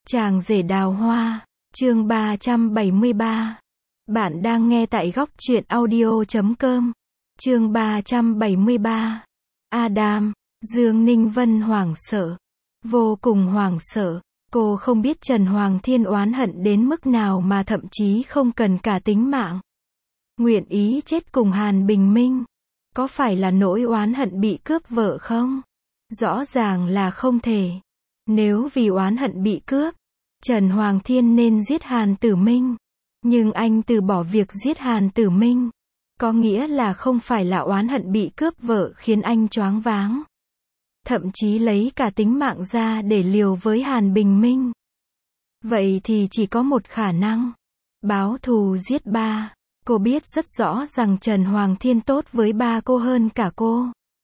Chàng rể đào hoa, chương 373. Bạn đang nghe tại góc truyện audio.com. Chương 373. Adam, Dương Ninh Vân hoảng sợ. Vô cùng hoảng sợ. Cô không biết Trần Hoàng Thiên oán hận đến mức nào mà thậm chí không cần cả tính mạng. Nguyện ý chết cùng Hàn Bình Minh. Có phải là nỗi oán hận bị cướp vợ không? Rõ ràng là không thể. Nếu vì oán hận bị cướp, Trần Hoàng Thiên nên giết Hàn Tử Minh. Nhưng anh từ bỏ việc giết Hàn Tử Minh. Có nghĩa là không phải là oán hận bị cướp vợ khiến anh choáng váng. Thậm chí lấy cả tính mạng ra để liều với Hàn Bình Minh. Vậy thì chỉ có một khả năng. Báo thù giết ba. Cô biết rất rõ rằng Trần Hoàng Thiên tốt với ba cô hơn cả cô.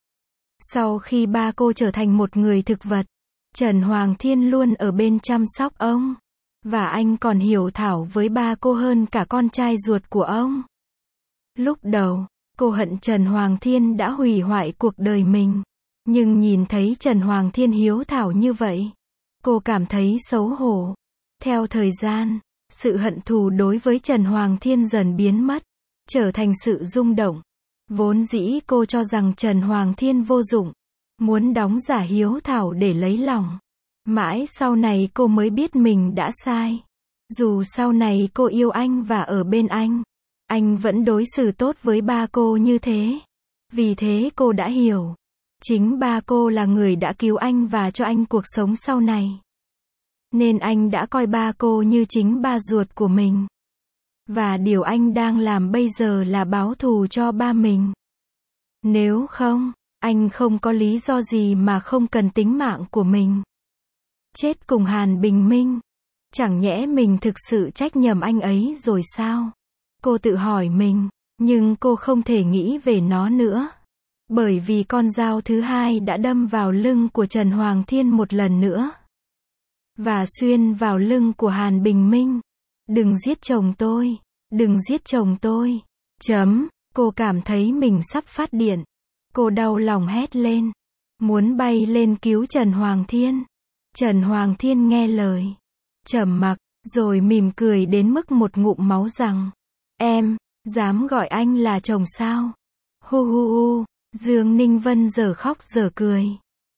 Sau khi ba cô trở thành một người thực vật, Trần Hoàng Thiên luôn ở bên chăm sóc ông. Và anh còn hiểu thảo với ba cô hơn cả con trai ruột của ông. Lúc đầu, cô hận Trần Hoàng Thiên đã hủy hoại cuộc đời mình. Nhưng nhìn thấy Trần Hoàng Thiên hiếu thảo như vậy, cô cảm thấy xấu hổ. Theo thời gian, sự hận thù đối với Trần Hoàng Thiên dần biến mất, trở thành sự rung động. Vốn dĩ cô cho rằng Trần Hoàng Thiên vô dụng, muốn đóng giả hiếu thảo để lấy lòng. Mãi sau này cô mới biết mình đã sai. Dù sau này cô yêu anh và ở bên anh vẫn đối xử tốt với ba cô như thế. Vì thế cô đã hiểu, chính ba cô là người đã cứu anh và cho anh cuộc sống sau này. Nên anh đã coi ba cô như chính ba ruột của mình. Và điều anh đang làm bây giờ là báo thù cho ba mình. Nếu không, anh không có lý do gì mà không cần tính mạng của mình. Chết cùng Hàn Bình Minh. Chẳng nhẽ mình thực sự trách nhầm anh ấy rồi sao? Cô tự hỏi mình, nhưng cô không thể nghĩ về nó nữa. Bởi vì con dao thứ hai đã đâm vào lưng của Trần Hoàng Thiên một lần nữa. Và xuyên vào lưng của Hàn Bình Minh. Đừng giết chồng tôi. Đừng giết chồng tôi. Cô cảm thấy mình sắp phát điện. Cô đau lòng hét lên. Muốn bay lên cứu Trần Hoàng Thiên. Trần Hoàng Thiên nghe lời. Trầm mặc, rồi mỉm cười đến mức một ngụm máu rằng. Em, dám gọi anh là chồng sao? Hu hu hu, Dương Ninh Vân giờ khóc giờ cười.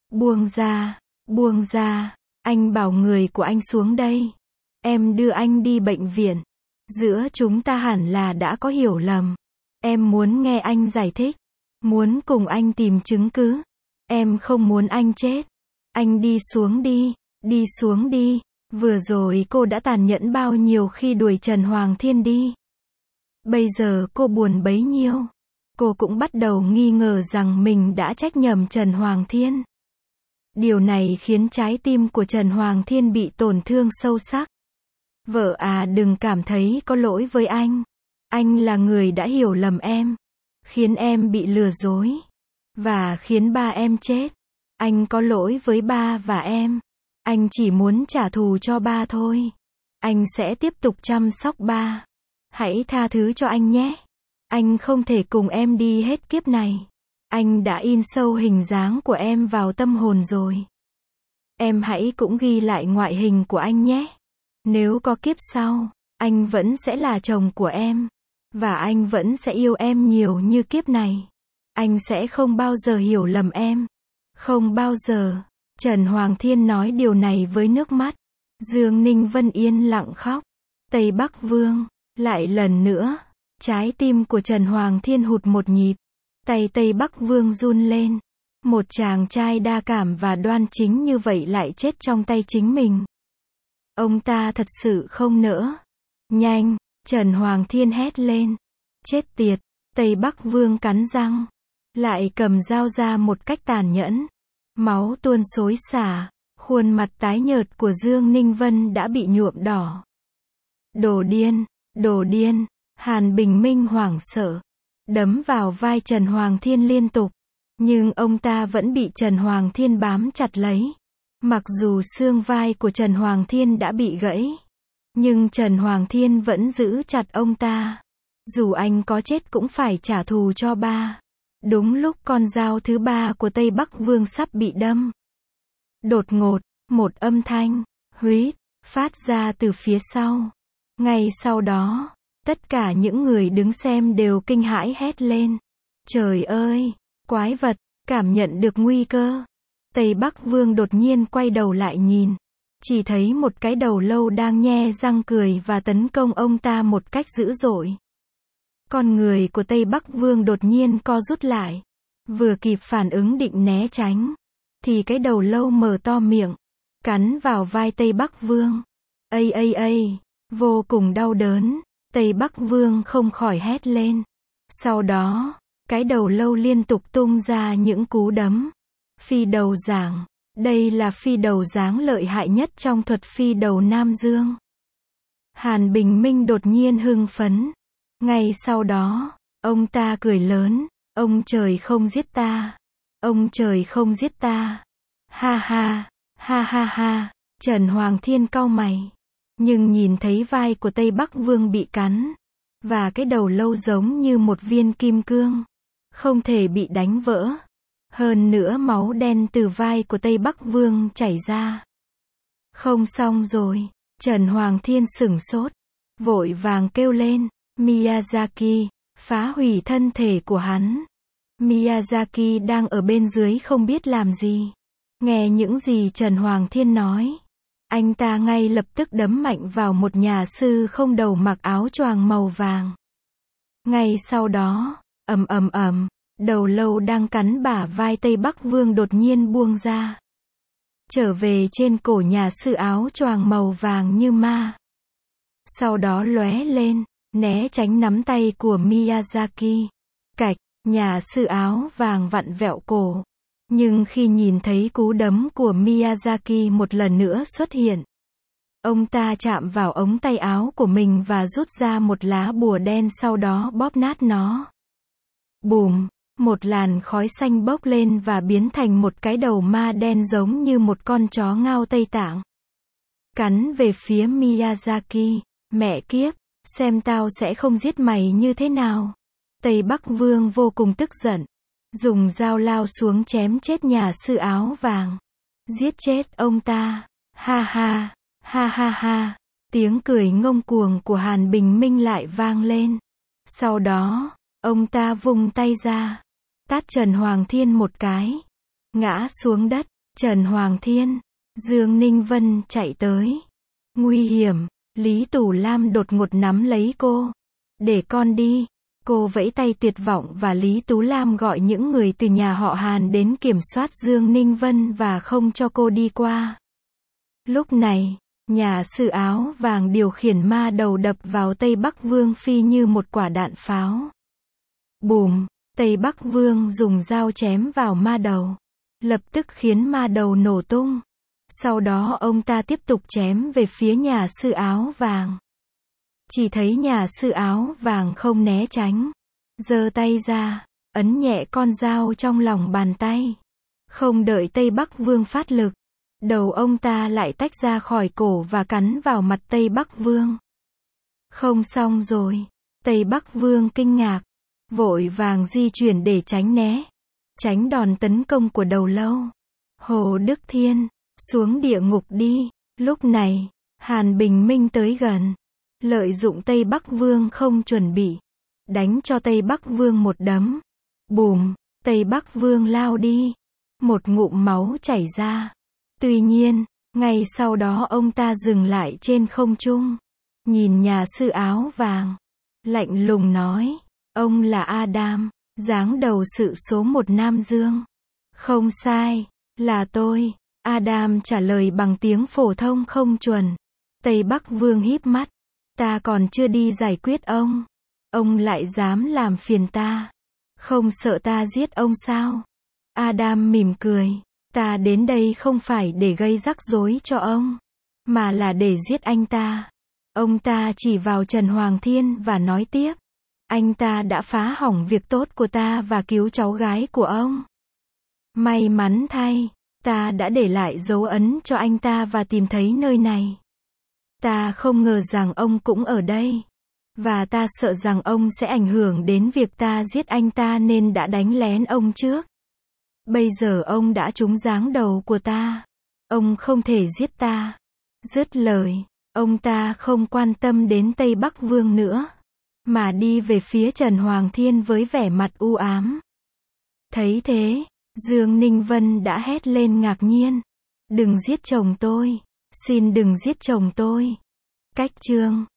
Buông ra, anh bảo người của anh xuống đây. Em đưa anh đi bệnh viện. Giữa chúng ta hẳn là đã có hiểu lầm. Em muốn nghe anh giải thích. Muốn cùng anh tìm chứng cứ. Em không muốn anh chết. Anh đi xuống đi. Vừa rồi cô đã tàn nhẫn bao nhiêu khi đuổi Trần Hoàng Thiên đi. Bây giờ cô buồn bấy nhiêu. Cô cũng bắt đầu nghi ngờ rằng mình đã trách nhầm Trần Hoàng Thiên. Điều này khiến trái tim của Trần Hoàng Thiên bị tổn thương sâu sắc. Vợ à, đừng cảm thấy có lỗi với anh. Anh là người đã hiểu lầm em. Khiến em bị lừa dối. Và khiến ba em chết. Anh có lỗi với ba và em. Anh chỉ muốn trả thù cho ba thôi. Anh sẽ tiếp tục chăm sóc ba. Hãy tha thứ cho anh nhé. Anh không thể cùng em đi hết kiếp này. Anh đã in sâu hình dáng của em vào tâm hồn rồi. Em hãy cũng ghi lại ngoại hình của anh nhé. Nếu có kiếp sau, anh vẫn sẽ là chồng của em. Và anh vẫn sẽ yêu em nhiều như kiếp này. Anh sẽ không bao giờ hiểu lầm em. Không bao giờ. Trần Hoàng Thiên nói điều này với nước mắt. Dương Ninh Vân yên lặng khóc. Tây Bắc Vương. Lại lần nữa. Trái tim của Trần Hoàng Thiên hụt một nhịp. Tay Tây Bắc Vương run lên. Một chàng trai đa cảm và đoan chính như vậy lại chết trong tay chính mình. Ông ta thật sự không nỡ. Nhanh, Trần Hoàng Thiên hét lên. Chết tiệt, Tây Bắc Vương cắn răng. Lại cầm dao ra một cách tàn nhẫn. Máu tuôn xối xả. Khuôn mặt tái nhợt của Dương Ninh Vân đã bị nhuộm đỏ. Đồ điên. Hàn Bình Minh hoảng sợ. Đấm vào vai Trần Hoàng Thiên liên tục. Nhưng ông ta vẫn bị Trần Hoàng Thiên bám chặt lấy. Mặc dù xương vai của Trần Hoàng Thiên đã bị gãy. Nhưng Trần Hoàng Thiên vẫn giữ chặt ông ta. Dù anh có chết cũng phải trả thù cho ba. Đúng lúc con dao thứ ba của Tây Bắc Vương sắp bị đâm. Đột ngột, một âm thanh, huýt, phát ra từ phía sau. Ngay sau đó, tất cả những người đứng xem đều kinh hãi hét lên. Trời ơi, quái vật, cảm nhận được nguy cơ. Tây Bắc Vương đột nhiên quay đầu lại nhìn. Chỉ thấy một cái đầu lâu đang nhe răng cười và tấn công ông ta một cách dữ dội. Con người của Tây Bắc Vương đột nhiên co rút lại. Vừa kịp phản ứng định né tránh, thì cái đầu lâu mở to miệng, cắn vào vai Tây Bắc Vương. Ây, vô cùng đau đớn, Tây Bắc Vương không khỏi hét lên. Sau đó, cái đầu lâu liên tục tung ra những cú đấm. Phi đầu giảng, đây là phi đầu giáng lợi hại nhất trong thuật phi đầu Nam Dương. Hàn Bình Minh đột nhiên hưng phấn. Ngay sau đó, ông ta cười lớn, ông trời không giết ta. Ông trời không giết ta. Ha ha. Trần Hoàng Thiên cau mày. Nhưng nhìn thấy vai của Tây Bắc Vương bị cắn. Và cái đầu lâu giống như một viên kim cương. Không thể bị đánh vỡ. Hơn nữa máu đen từ vai của Tây Bắc Vương chảy ra. Không xong rồi. Trần Hoàng Thiên sửng sốt. Vội vàng kêu lên. Miyazaki, phá hủy thân thể của hắn. Miyazaki đang ở bên dưới không biết làm gì. Nghe những gì Trần Hoàng Thiên nói. Anh ta ngay lập tức đấm mạnh vào một nhà sư không đầu mặc áo choàng màu vàng. Ngay sau đó, ầm, đầu lâu đang cắn bả vai Tây Bắc Vương đột nhiên buông ra. Trở về trên cổ nhà sư áo choàng màu vàng như ma. Sau đó lóe lên, né tránh nắm tay của Miyazaki. Cạch, nhà sư áo vàng vặn vẹo cổ. Nhưng khi nhìn thấy cú đấm của Miyazaki một lần nữa xuất hiện, ông ta chạm vào ống tay áo của mình và rút ra một lá bùa đen sau đó bóp nát nó. Bùm, một làn khói xanh bốc lên và biến thành một cái đầu ma đen giống như một con chó ngao Tây Tạng. Cắn về phía Miyazaki, mẹ kiếp, xem tao sẽ không giết mày như thế nào. Tây Bắc Vương vô cùng tức giận. Dùng dao lao xuống chém chết nhà sư áo vàng. Giết chết ông ta. Ha. Tiếng cười ngông cuồng của Hàn Bình Minh lại vang lên. Sau đó, ông ta vung tay ra. Tát Trần Hoàng Thiên một cái. Ngã xuống đất. Trần Hoàng Thiên. Dương Ninh Vân chạy tới. Nguy hiểm. Lý Tủ Lam đột ngột nắm lấy cô. Để con đi. Cô vẫy tay tuyệt vọng và Lý Tú Lam gọi những người từ nhà họ Hàn đến kiểm soát Dương Ninh Vân và không cho cô đi qua. Lúc này, nhà sư áo vàng điều khiển ma đầu đập vào Tây Bắc Vương phi như một quả đạn pháo. Bùm, Tây Bắc Vương dùng dao chém vào ma đầu. Lập tức khiến ma đầu nổ tung. Sau đó ông ta tiếp tục chém về phía nhà sư áo vàng. Chỉ thấy nhà sư áo vàng không né tránh. Giơ tay ra, ấn nhẹ con dao trong lòng bàn tay. Không đợi Tây Bắc Vương phát lực. Đầu ông ta lại tách ra khỏi cổ và cắn vào mặt Tây Bắc Vương. Không xong rồi. Tây Bắc Vương kinh ngạc. Vội vàng di chuyển để tránh né. Tránh đòn tấn công của đầu lâu. Hồ Đức Thiên, xuống địa ngục đi. Lúc này, Hàn Bình Minh tới gần. Lợi dụng Tây Bắc Vương không chuẩn bị. Đánh cho Tây Bắc Vương một đấm. Bùm, Tây Bắc Vương lao đi. Một ngụm máu chảy ra. Tuy nhiên, ngay sau đó ông ta dừng lại trên không trung. Nhìn nhà sư áo vàng. Lạnh lùng nói. Ông là Adam, giáng đầu sự số 1 Nam Dương. Không sai, là tôi. Adam trả lời bằng tiếng phổ thông không chuẩn. Tây Bắc Vương híp mắt. Ta còn chưa đi giải quyết ông. Ông lại dám làm phiền ta. Không sợ ta giết ông sao? Adam mỉm cười. Ta đến đây không phải để gây rắc rối cho ông, mà là để giết anh ta. Ông ta chỉ vào Trần Hoàng Thiên và nói tiếp. Anh ta đã phá hỏng việc tốt của ta và cứu cháu gái của ông. May mắn thay, ta đã để lại dấu ấn cho anh ta và tìm thấy nơi này. Ta không ngờ rằng ông cũng ở đây. Và ta sợ rằng ông sẽ ảnh hưởng đến việc ta giết anh ta nên đã đánh lén ông trước. Bây giờ ông đã trúng giáng đầu của ta. Ông không thể giết ta. Dứt lời, ông ta không quan tâm đến Tây Bắc Vương nữa, mà đi về phía Trần Hoàng Thiên với vẻ mặt u ám. Thấy thế, Dương Ninh Vân đã hét lên ngạc nhiên. Đừng giết chồng tôi. Xin đừng giết chồng tôi. Cách chương